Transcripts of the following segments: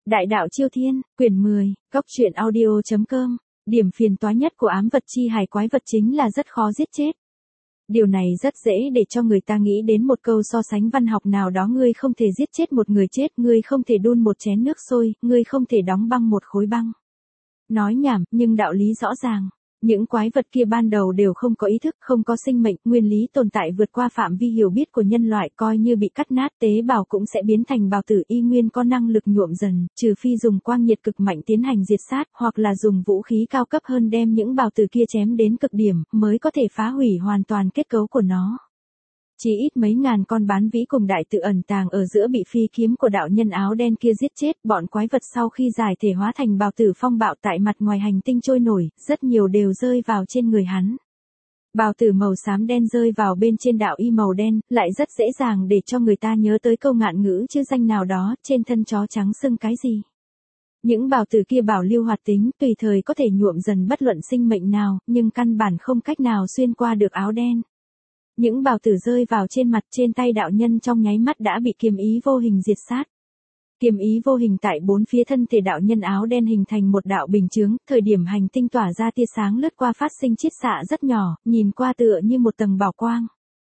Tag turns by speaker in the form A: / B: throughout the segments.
A: Đại đạo Chiêu Thiên, quyển 10, Góc truyện audio.com. Điểm phiền toái nhất của ám vật chi hài quái vật chính là rất khó giết chết. Điều này rất dễ để cho người ta nghĩ đến một câu so sánh văn học nào đó: ngươi không thể giết chết một người chết, ngươi không thể đun một chén nước sôi, ngươi không thể đóng băng một khối băng. Nói nhảm, nhưng đạo lý rõ ràng. Những quái vật kia ban đầu đều không có ý thức, không có sinh mệnh, nguyên lý tồn tại vượt qua phạm vi hiểu biết của nhân loại, coi như bị cắt nát tế bào cũng sẽ biến thành bào tử, y nguyên có năng lực nhuộm dần, trừ phi dùng quang nhiệt cực mạnh tiến hành diệt sát, hoặc là dùng vũ khí cao cấp hơn đem những bào tử kia chém đến cực điểm, mới có thể phá hủy hoàn toàn kết cấu của nó. Chỉ ít mấy ngàn con bán vĩ cùng đại tự ẩn tàng ở giữa bị phi kiếm của đạo nhân áo đen kia giết chết. Bọn quái vật sau khi giải thể hóa thành bào tử phong bạo tại mặt ngoài hành tinh trôi nổi, rất nhiều đều rơi vào trên người hắn. Bào tử màu xám đen rơi vào bên trên đạo y màu đen, lại rất dễ dàng để cho người ta nhớ tới câu ngạn ngữ chữ danh nào đó: trên thân chó trắng sưng cái gì. Những bào tử kia bảo lưu hoạt tính, tùy thời có thể nhuộm dần bất luận sinh mệnh nào, nhưng căn bản không cách nào xuyên qua được áo đen. Những bào tử rơi vào trên mặt trên tay đạo nhân trong nháy mắt đã bị kiếm ý vô hình diệt sát. Kiếm ý vô hình tại bốn phía thân thể đạo nhân áo đen hình thành một đạo bình chướng, thời điểm hành tinh tỏa ra tia sáng lướt qua phát sinh chiết xạ rất nhỏ, nhìn qua tựa như một tầng bảo quang.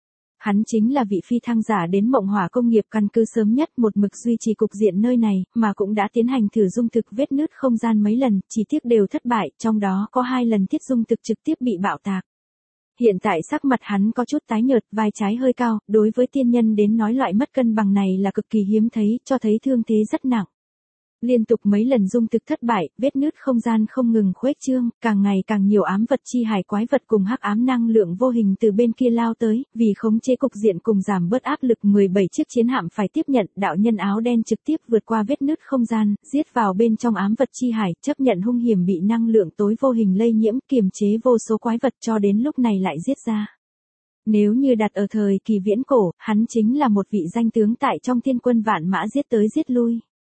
A: Hắn chính là vị phi thăng giả đến Mộng Hỏa công nghiệp căn cứ sớm nhất, một mực duy trì cục diện nơi này, mà cũng đã tiến hành thử dung thực vết nứt không gian mấy lần, chỉ tiếc đều thất bại, trong đó có 2 lần thiết dung thực trực tiếp bị bạo tạc. Hiện tại sắc mặt hắn có chút tái nhợt, vai trái hơi cao, đối với tiên nhân đến nói loại mất cân bằng này là cực kỳ hiếm thấy, cho thấy thương thế rất nặng. Liên tục mấy lần dung thực thất bại, vết nứt không gian không ngừng khuếch trương, càng ngày càng nhiều ám vật chi hài quái vật cùng hắc ám năng lượng vô hình từ bên kia lao tới, vì khống chế cục diện cùng giảm bớt áp lực, 17 chiếc chiến hạm phải tiếp nhận. Đạo nhân áo đen trực tiếp vượt qua vết nứt không gian, giết vào bên trong ám vật chi hải, chấp nhận hung hiểm bị năng lượng tối vô hình lây nhiễm, kiềm chế vô số quái vật cho đến lúc này lại giết ra. Nếu như đặt ở thời kỳ viễn cổ, hắn chính là một vị danh tướng tại trong thiên quân vạn mã giết tới giết lui.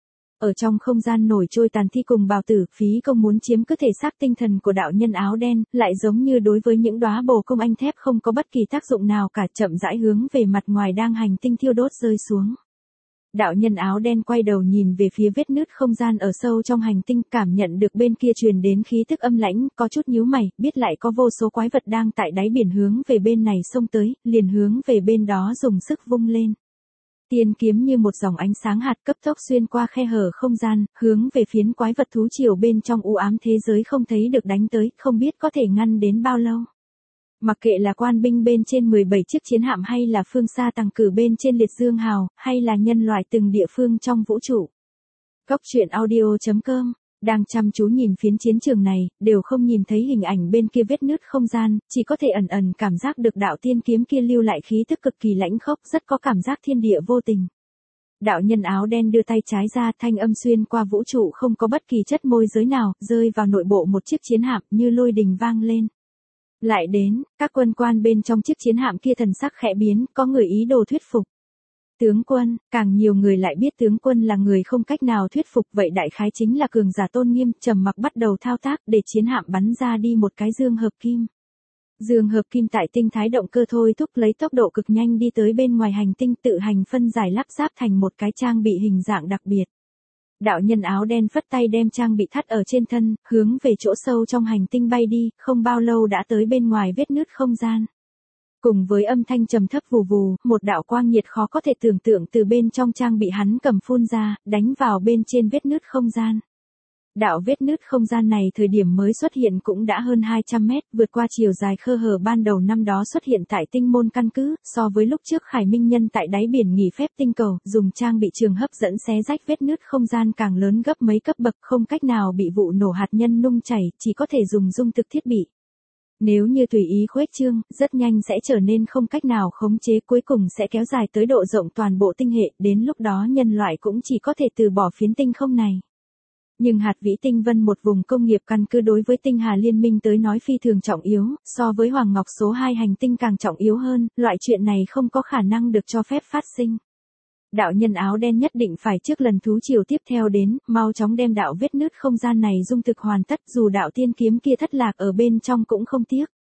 A: Ở trong không gian nổi trôi tàn thi cùng bào tử, phí công muốn chiếm cứ thể xác tinh thần của đạo nhân áo đen, lại giống như đối với những đóa bồ công anh thép không có bất kỳ tác dụng nào cả, chậm rãi hướng về mặt ngoài đang hành tinh thiêu đốt rơi xuống. Đạo nhân áo đen quay đầu nhìn về phía vết nứt không gian ở sâu trong hành tinh, cảm nhận được bên kia truyền đến khí tức âm lãnh, có chút nhíu mày, biết lại có vô số quái vật đang tại đáy biển hướng về bên này xông tới, liền hướng về bên đó dùng sức vung lên. Tiên kiếm như một dòng ánh sáng hạt cấp tốc xuyên qua khe hở không gian, hướng về phiến quái vật thú triều bên trong u ám thế giới không thấy được đánh tới, không biết có thể ngăn đến bao lâu. Mặc kệ là quan binh bên trên 17 chiếc chiến hạm, hay là phương xa tàng cử bên trên liệt dương hào, hay là nhân loại từng địa phương trong vũ trụ. Góc truyện audio.com đang chăm chú nhìn phiến chiến trường này, đều không nhìn thấy hình ảnh bên kia vết nứt không gian, chỉ có thể ẩn ẩn cảm giác được đạo tiên kiếm kia lưu lại khí tức cực kỳ lãnh khốc, rất có cảm giác thiên địa vô tình. Đạo nhân áo đen đưa tay trái ra, thanh âm xuyên qua vũ trụ không có bất kỳ chất môi giới nào, rơi vào nội bộ một chiếc chiến hạm như lôi đình vang lên. Lại đến, các quân quan bên trong chiếc chiến hạm kia thần sắc khẽ biến, có người ý đồ thuyết phục. Tướng quân, càng nhiều người lại biết tướng quân là người không cách nào thuyết phục, vậy đại khái chính là cường giả tôn nghiêm. Trầm mặc bắt đầu thao tác để chiến hạm bắn ra đi một cái dương hợp kim. Dương hợp kim tại tinh thái động cơ thôi thúc lấy tốc độ cực nhanh đi tới bên ngoài hành tinh, tự hành phân giải lắp ráp thành một cái trang bị hình dạng đặc biệt. Đạo nhân áo đen phất tay đem trang bị thắt ở trên thân, hướng về chỗ sâu trong hành tinh bay đi, không bao lâu đã tới bên ngoài vết nứt không gian. Cùng với âm thanh trầm thấp vù vù, một đạo quang nhiệt khó có thể tưởng tượng từ bên trong trang bị hắn cầm phun ra, đánh vào bên trên vết nứt không gian. Đạo vết nứt không gian này thời điểm mới xuất hiện cũng đã hơn 200 mét, vượt qua chiều dài khe hở ban đầu năm đó xuất hiện tại tinh môn căn cứ, so với lúc trước Khải Minh Nhân tại đáy biển nghỉ phép tinh cầu, dùng trang bị trường hấp dẫn xé rách vết nứt không gian càng lớn gấp mấy cấp bậc, không cách nào bị vụ nổ hạt nhân nung chảy, chỉ có thể dùng dung thực thiết bị. Nếu như tùy ý khuếch trương, rất nhanh sẽ trở nên không cách nào khống chế, cuối cùng sẽ kéo dài tới độ rộng toàn bộ tinh hệ, đến lúc đó nhân loại cũng chỉ có thể từ bỏ phiến tinh không này. Nhưng hạt vĩ tinh vân, một vùng công nghiệp căn cứ, đối với tinh hà liên minh tới nói phi thường trọng yếu, so với Hoàng Ngọc số 2 hành tinh càng trọng yếu hơn, loại chuyện này không có khả năng được cho phép phát sinh. Đạo nhân áo đen nhất định phải trước lần thú triều tiếp theo đến, mau chóng đem đạo vết nứt không gian này dung thực hoàn tất, dù đạo tiên kiếm kia thất lạc ở bên trong cũng không tiếc.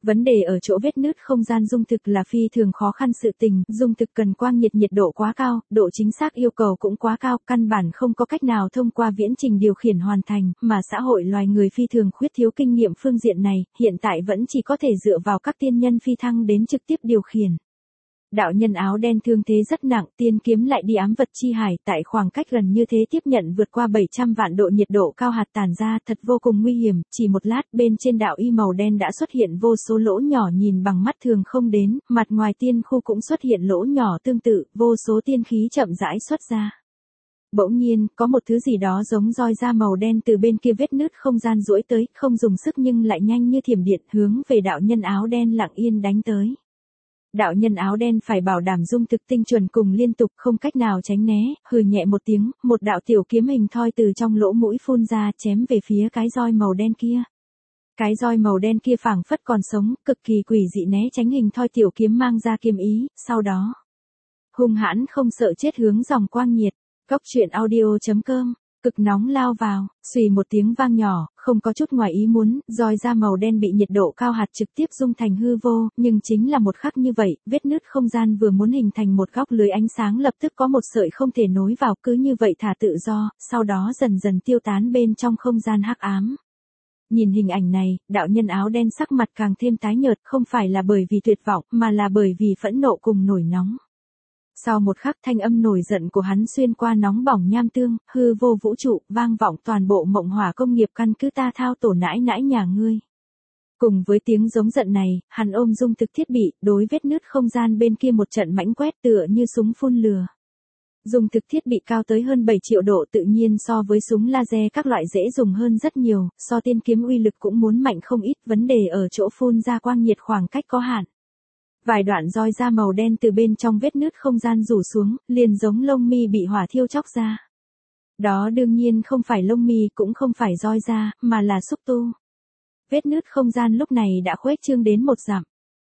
A: Vấn đề ở chỗ vết nứt không gian dung thực là phi thường khó khăn sự tình, dung thực cần quang nhiệt độ quá cao, độ chính xác yêu cầu cũng quá cao, căn bản không có cách nào thông qua viễn trình điều khiển hoàn thành, mà xã hội loài người phi thường khuyết thiếu kinh nghiệm phương diện này, hiện tại vẫn chỉ có thể dựa vào các tiên nhân phi thăng đến trực tiếp điều khiển. Đạo nhân áo đen thương thế rất nặng, tiên kiếm lại đi ám vật chi hải, tại khoảng cách gần như thế tiếp nhận vượt qua 700 vạn độ nhiệt độ cao hạt tàn ra, thật vô cùng nguy hiểm, chỉ một lát bên trên đạo y màu đen đã xuất hiện vô số lỗ nhỏ nhìn bằng mắt thường không đến, mặt ngoài tiên khu cũng xuất hiện lỗ nhỏ tương tự, vô số tiên khí chậm rãi xuất ra. Bỗng nhiên, có một thứ gì đó giống roi da màu đen từ bên kia vết nứt không gian duỗi tới, không dùng sức nhưng lại nhanh như thiểm điện hướng về đạo nhân áo đen lặng yên đánh tới. Đạo nhân áo đen phải bảo đảm dung thực tinh chuẩn cùng liên tục không cách nào tránh né, hừ nhẹ một tiếng, một đạo tiểu kiếm hình thoi từ trong lỗ mũi phun ra chém về phía cái roi màu đen kia. Cái roi màu đen kia phảng phất còn sống, cực kỳ quỷ dị né tránh hình thoi tiểu kiếm mang ra kiếm ý, sau đó hung hãn không sợ chết hướng dòng quang nhiệt. Góc truyện audio.com Cực nóng lao vào, xùy một tiếng vang nhỏ, không có chút ngoài ý muốn, roi da màu đen bị nhiệt độ cao hạt trực tiếp dung thành hư vô, nhưng chính là một khắc như vậy, vết nứt không gian vừa muốn hình thành một góc lưới ánh sáng lập tức có một sợi không thể nối vào, cứ như vậy thả tự do, sau đó dần dần tiêu tán bên trong không gian hắc ám. Nhìn hình ảnh này, đạo nhân áo đen sắc mặt càng thêm tái nhợt, không phải là bởi vì tuyệt vọng, mà là bởi vì phẫn nộ cùng nổi nóng. Sau một khắc thanh âm nổi giận của hắn xuyên qua nóng bỏng nham tương, hư vô vũ trụ, vang vọng toàn bộ mộng hỏa công nghiệp căn cứ ta thao tổ nãi nãi nhà ngươi. Cùng với tiếng giống giận này, hắn ôm dung thực thiết bị, đối vết nứt không gian bên kia một trận mãnh quét tựa như súng phun lửa. Dung thực thiết bị cao tới hơn 7 triệu độ tự nhiên so với súng laser các loại dễ dùng hơn rất nhiều, so tiên kiếm uy lực cũng muốn mạnh không ít, vấn đề ở chỗ phun ra quang nhiệt khoảng cách có hạn. Vài đoạn roi da màu đen từ bên trong vết nứt không gian rủ xuống, liền giống lông mi bị hỏa thiêu chóc ra. Đó đương nhiên không phải lông mi cũng không phải roi da, mà là xúc tu. Vết nứt không gian lúc này đã khuếch trương đến 1 dặm.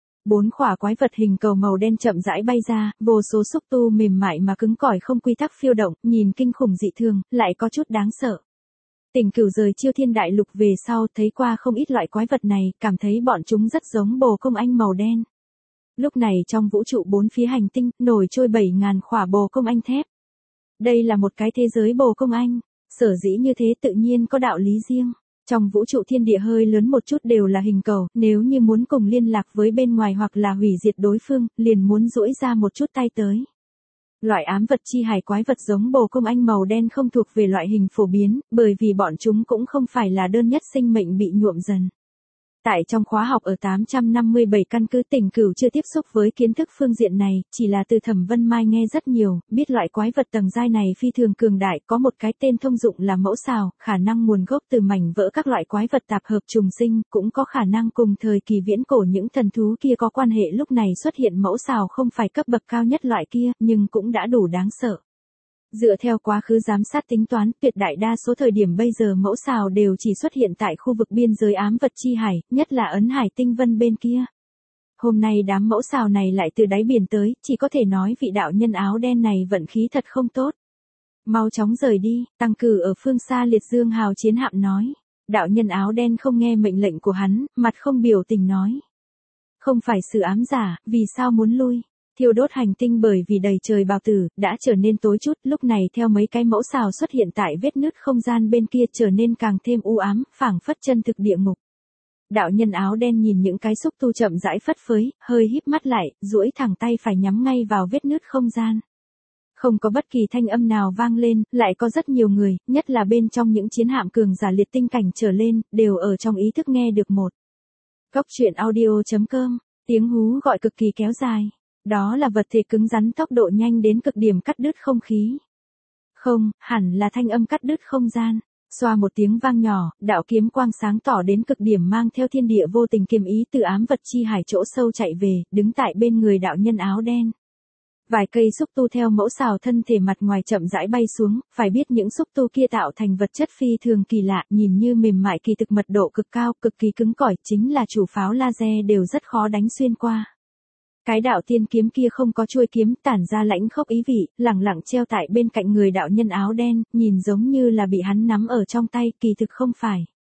A: 4 khỏa quái vật hình cầu màu đen chậm rãi bay ra, vô số xúc tu mềm mại mà cứng cỏi không quy tắc phiêu động, nhìn kinh khủng dị thường, lại có chút đáng sợ. Tỉnh Cửu rời Chiêu Thiên Đại Lục về sau thấy qua không ít loại quái vật này, cảm thấy bọn chúng rất giống bồ công anh màu đen. Lúc này trong vũ trụ 4 phía hành tinh, nổi trôi 7.000 khỏa bồ công anh thép. Đây là một cái thế giới bồ công anh, sở dĩ như thế tự nhiên có đạo lý riêng. Trong vũ trụ thiên địa hơi lớn một chút đều là hình cầu, nếu như muốn cùng liên lạc với bên ngoài hoặc là hủy diệt đối phương, liền muốn duỗi ra một chút tay tới. Loại ám vật chi hải quái vật giống bồ công anh màu đen không thuộc về loại hình phổ biến, bởi vì bọn chúng cũng không phải là đơn nhất sinh mệnh bị nhuộm dần. Tại trong khóa học ở 857 căn cứ Tỉnh Cửu chưa tiếp xúc với kiến thức phương diện này, chỉ là từ Thẩm Vân Mai nghe rất nhiều, biết loại quái vật tầng giai này phi thường cường đại, có một cái tên thông dụng là mẫu xào, khả năng nguồn gốc từ mảnh vỡ các loại quái vật tạp hợp trùng sinh, cũng có khả năng cùng thời kỳ viễn cổ những thần thú kia có quan hệ, lúc này xuất hiện mẫu xào không phải cấp bậc cao nhất loại kia, nhưng cũng đã đủ đáng sợ. Dựa theo quá khứ giám sát tính toán, tuyệt đại đa số thời điểm bây giờ mẫu xào đều chỉ xuất hiện tại khu vực biên giới ám vật chi hải, nhất là ấn hải tinh vân bên kia. Hôm nay đám mẫu xào này lại từ đáy biển tới, chỉ có thể nói vị đạo nhân áo đen này vận khí thật không tốt. Mau chóng rời đi, Tăng Cử ở phương xa liệt dương hào chiến hạm nói. Đạo nhân áo đen không nghe mệnh lệnh của hắn, mặt không biểu tình nói. Không phải sự ám giả, vì sao muốn lui? Thiêu đốt hành tinh bởi vì đầy trời bào tử, đã trở nên tối chút, lúc này theo mấy cái mẫu xào xuất hiện tại vết nứt không gian bên kia trở nên càng thêm u ám, phảng phất chân thực địa ngục. Đạo nhân áo đen nhìn những cái xúc tu chậm rãi phất phới, hơi híp mắt lại, duỗi thẳng tay phải nhắm ngay vào vết nứt không gian. Không có bất kỳ thanh âm nào vang lên, lại có rất nhiều người, nhất là bên trong những chiến hạm cường giả liệt tinh cảnh trở lên, đều ở trong ý thức nghe được một. Góc truyện audio.com, tiếng hú gọi cực kỳ kéo dài. Đó là vật thể cứng rắn tốc độ nhanh đến cực điểm cắt đứt không khí. Không, hẳn là thanh âm cắt đứt không gian. Xoa một tiếng vang nhỏ, đạo kiếm quang sáng tỏ đến cực điểm mang theo thiên địa vô tình kiếm ý từ ám vật chi hải chỗ sâu chạy về, đứng tại bên người đạo nhân áo đen. Vài cây xúc tu theo mẫu xào thân thể mặt ngoài chậm rãi bay xuống, phải biết những xúc tu kia tạo thành vật chất phi thường kỳ lạ, nhìn như mềm mại kỳ thực mật độ cực cao, cực kỳ cứng cỏi, chính là chủ pháo laser đều rất khó đánh xuyên qua. Cái đạo tiên kiếm kia không có chuôi kiếm, tản ra lãnh khốc ý vị, lẳng lặng treo tại bên cạnh người đạo nhân áo đen, nhìn giống như là bị hắn nắm ở trong tay, kỳ thực không phải.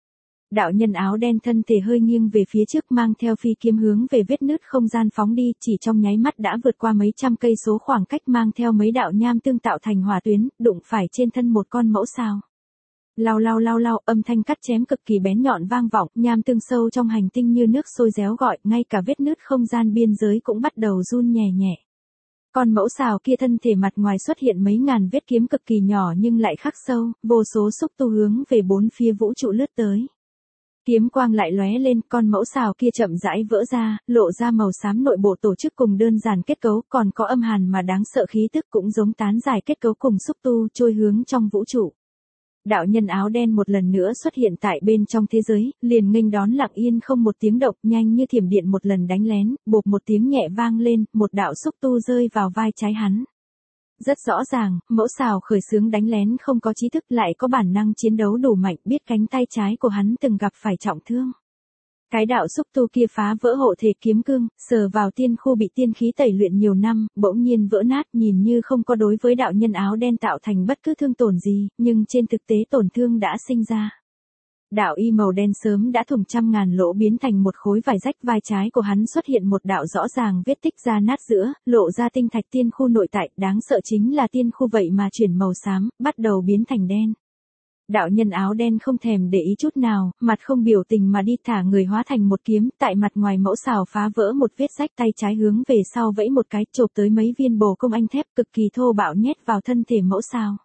A: Đạo nhân áo đen thân thể hơi nghiêng về phía trước mang theo phi kiếm hướng về vết nứt không gian phóng đi, chỉ trong nháy mắt đã vượt qua mấy trăm cây số khoảng cách mang theo mấy đạo nham tương tạo thành hỏa tuyến, đụng phải trên thân một con mẫu xào. Lao, âm thanh cắt chém cực kỳ bén nhọn vang vọng, nham tương sâu trong hành tinh như nước sôi réo gọi, ngay cả vết nứt không gian biên giới cũng bắt đầu run nhẹ nhẹ. Con mẫu xào kia thân thể mặt ngoài xuất hiện mấy ngàn vết kiếm cực kỳ nhỏ nhưng lại khắc sâu, vô số xúc tu hướng về bốn phía vũ trụ lướt tới. Kiếm quang lại lóe lên, con mẫu xào kia chậm rãi vỡ ra, lộ ra màu xám nội bộ tổ chức cùng đơn giản kết cấu, còn có âm hàn mà đáng sợ khí tức cũng giống tán giải kết cấu cùng xúc tu trôi hướng trong vũ trụ. Đạo nhân áo đen một lần nữa xuất hiện tại bên trong thế giới, liền nghênh đón lặng yên không một tiếng động, nhanh như thiểm điện một lần đánh lén, bộp một tiếng nhẹ vang lên, một đạo xúc tu rơi vào vai trái hắn. Rất rõ ràng, mẫu xào khởi xướng đánh lén không có trí thức lại có bản năng chiến đấu đủ mạnh, biết cánh tay trái của hắn từng gặp phải trọng thương. Cái đạo xúc tu kia phá vỡ hộ thể kiếm cương, sờ vào tiên khu bị tiên khí tẩy luyện nhiều năm, bỗng nhiên vỡ nát, nhìn như không có đối với đạo nhân áo đen tạo thành bất cứ thương tổn gì, nhưng trên thực tế tổn thương đã sinh ra. Đạo y màu đen sớm đã thủng trăm ngàn lỗ biến thành một khối vải rách, vai trái của hắn xuất hiện một đạo rõ ràng vết tích ra nát giữa, lộ ra tinh thạch tiên khu nội tại, đáng sợ chính là tiên khu vậy mà chuyển màu xám, bắt đầu biến thành đen. Đạo nhân áo đen không thèm để ý chút nào, mặt không biểu tình mà đi thả người hóa thành một kiếm, tại mặt ngoài mẫu xào phá vỡ một vết rách, tay trái hướng về sau vẫy một cái, chộp tới mấy viên bồ công anh thép cực kỳ thô bạo nhét vào thân thể mẫu xào.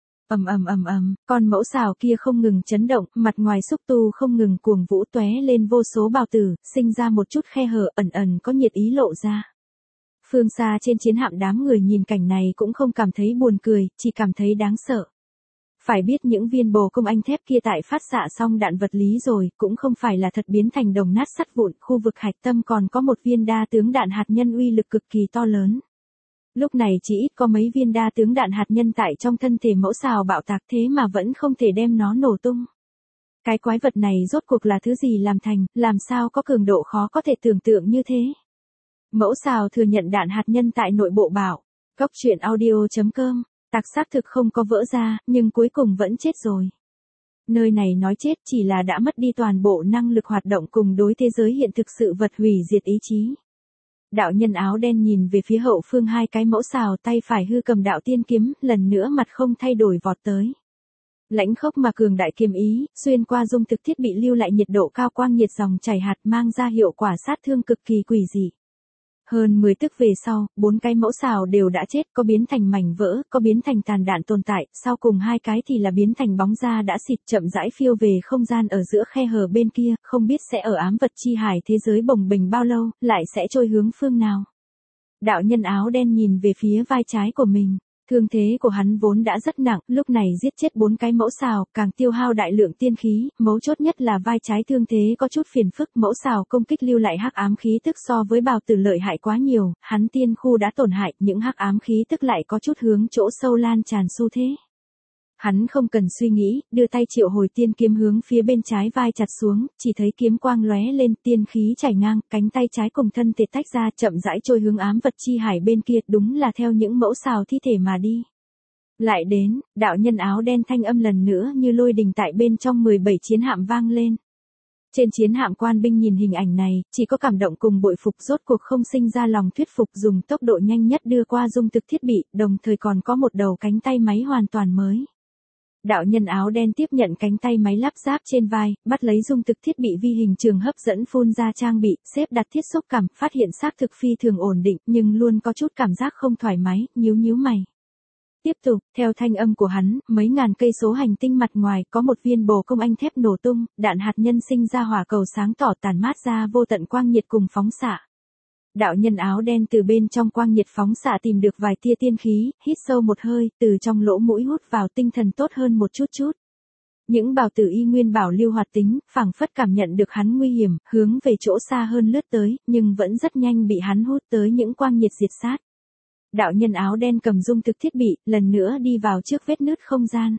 A: Con mẫu xào kia không ngừng chấn động, mặt ngoài xúc tu không ngừng cuồng vũ tóe lên vô số bào tử, sinh ra một chút khe hở ẩn ẩn có nhiệt ý lộ ra. Phương xa trên chiến hạm đám người nhìn cảnh này cũng không cảm thấy buồn cười, chỉ cảm thấy đáng sợ. Phải biết những viên bồ công anh thép kia tại phát xạ xong đạn vật lý rồi, cũng không phải là thật biến thành đồng nát sắt vụn, khu vực hạch tâm còn có một viên đa tướng đạn hạt nhân uy lực cực kỳ to lớn. Lúc này chỉ ít có mấy viên đa tướng đạn hạt nhân tại trong thân thể mẫu xào bạo tạc thế mà vẫn không thể đem nó nổ tung. Cái quái vật này rốt cuộc là thứ gì làm thành, làm sao có cường độ khó có thể tưởng tượng như thế. Mẫu xào thừa nhận đạn hạt nhân tại nội bộ bảo. Góc truyện audio.com, tạc xác thực không có vỡ ra, nhưng cuối cùng vẫn chết rồi. Nơi này nói chết chỉ là đã mất đi toàn bộ năng lực hoạt động cùng đối thế giới hiện thực sự vật hủy diệt ý chí. Đạo nhân áo đen nhìn về phía hậu phương hai cái mẫu xào, tay phải hư cầm đạo tiên kiếm, lần nữa mặt không thay đổi vọt tới. Lãnh khốc mà cường đại kiếm ý, xuyên qua dung thực thiết bị lưu lại nhiệt độ cao, quang nhiệt dòng chảy hạt mang ra hiệu quả sát thương cực kỳ quỷ dị. Hơn 10 tức về sau, 4 cái mẫu xào đều đã chết, có biến thành mảnh vỡ, có biến thành tàn đạn tồn tại, sau cùng 2 cái thì là biến thành bóng da đã xịt, chậm rãi phiêu về không gian ở giữa khe hở bên kia, không biết sẽ ở ám vật chi hải thế giới bồng bềnh bao lâu, lại sẽ trôi hướng phương nào. Đạo nhân áo đen nhìn về phía vai trái của mình. Thương thế của hắn vốn đã rất nặng, lúc này giết chết 4 cái mẫu xào, càng tiêu hao đại lượng tiên khí, mấu chốt nhất là vai trái thương thế có chút phiền phức, mẫu xào công kích lưu lại hắc ám khí tức so với bào tử lợi hại quá nhiều, hắn tiên khu đã tổn hại, những hắc ám khí tức lại có chút hướng chỗ sâu lan tràn xu thế. Hắn không cần suy nghĩ, đưa tay triệu hồi tiên kiếm hướng phía bên trái vai chặt xuống, chỉ thấy kiếm quang lóe lên, tiên khí chảy ngang, cánh tay trái cùng thân thể tách ra, chậm rãi trôi hướng ám vật chi hải bên kia, đúng là theo những mẫu xào thi thể mà đi. Lại đến, đạo nhân áo đen thanh âm lần nữa như lôi đình tại bên trong 17 chiến hạm vang lên. Trên chiến hạm quan binh nhìn hình ảnh này, chỉ có cảm động cùng bội phục, rốt cuộc không sinh ra lòng thuyết phục, dùng tốc độ nhanh nhất đưa qua dung thực thiết bị, đồng thời còn có một đầu cánh tay máy hoàn toàn mới. Đạo nhân áo đen tiếp nhận cánh tay máy lắp ráp trên vai, bắt lấy dung thực thiết bị vi hình trường hấp dẫn phun ra trang bị, xếp đặt thiết xúc cảm, phát hiện xác thực phi thường ổn định, nhưng luôn có chút cảm giác không thoải mái, nhíu mày. Tiếp tục, theo thanh âm của hắn, mấy ngàn cây số hành tinh mặt ngoài có một viên bồ công anh thép nổ tung, đạn hạt nhân sinh ra hỏa cầu sáng tỏ tàn mát ra vô tận quang nhiệt cùng phóng xạ. Đạo nhân áo đen từ bên trong quang nhiệt phóng xạ tìm được vài tia tiên khí, hít sâu một hơi, từ trong lỗ mũi hút vào, tinh thần tốt hơn một chút. Những bào tử y nguyên bảo lưu hoạt tính, phảng phất cảm nhận được hắn nguy hiểm, hướng về chỗ xa hơn lướt tới, nhưng vẫn rất nhanh bị hắn hút tới những quang nhiệt diệt sát. Đạo nhân áo đen cầm dung thực thiết bị, lần nữa đi vào trước vết nứt không gian.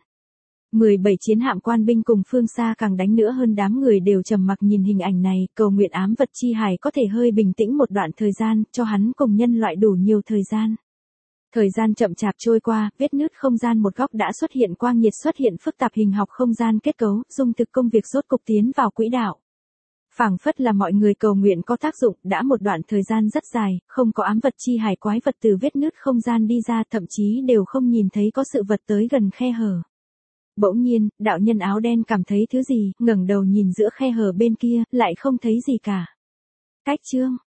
A: 17 chiến hạm quan binh cùng phương xa càng đánh nữa hơn, đám người đều trầm mặc nhìn hình ảnh này, cầu nguyện ám vật chi hải có thể hơi bình tĩnh một đoạn thời gian, cho hắn cùng nhân loại đủ nhiều thời gian. Thời gian chậm chạp trôi qua, vết nứt không gian một góc đã xuất hiện quang nhiệt, xuất hiện phức tạp hình học không gian kết cấu, dung thực công việc rốt cục tiến vào quỹ đạo. Phảng phất là mọi người cầu nguyện có tác dụng, đã một đoạn thời gian rất dài, không có ám vật chi hải quái vật từ vết nứt không gian đi ra, thậm chí đều không nhìn thấy có sự vật tới gần khe hở. Bỗng nhiên, đạo nhân áo đen cảm thấy thứ gì, ngẩng đầu nhìn giữa khe hở bên kia, lại không thấy gì cả. Cách chương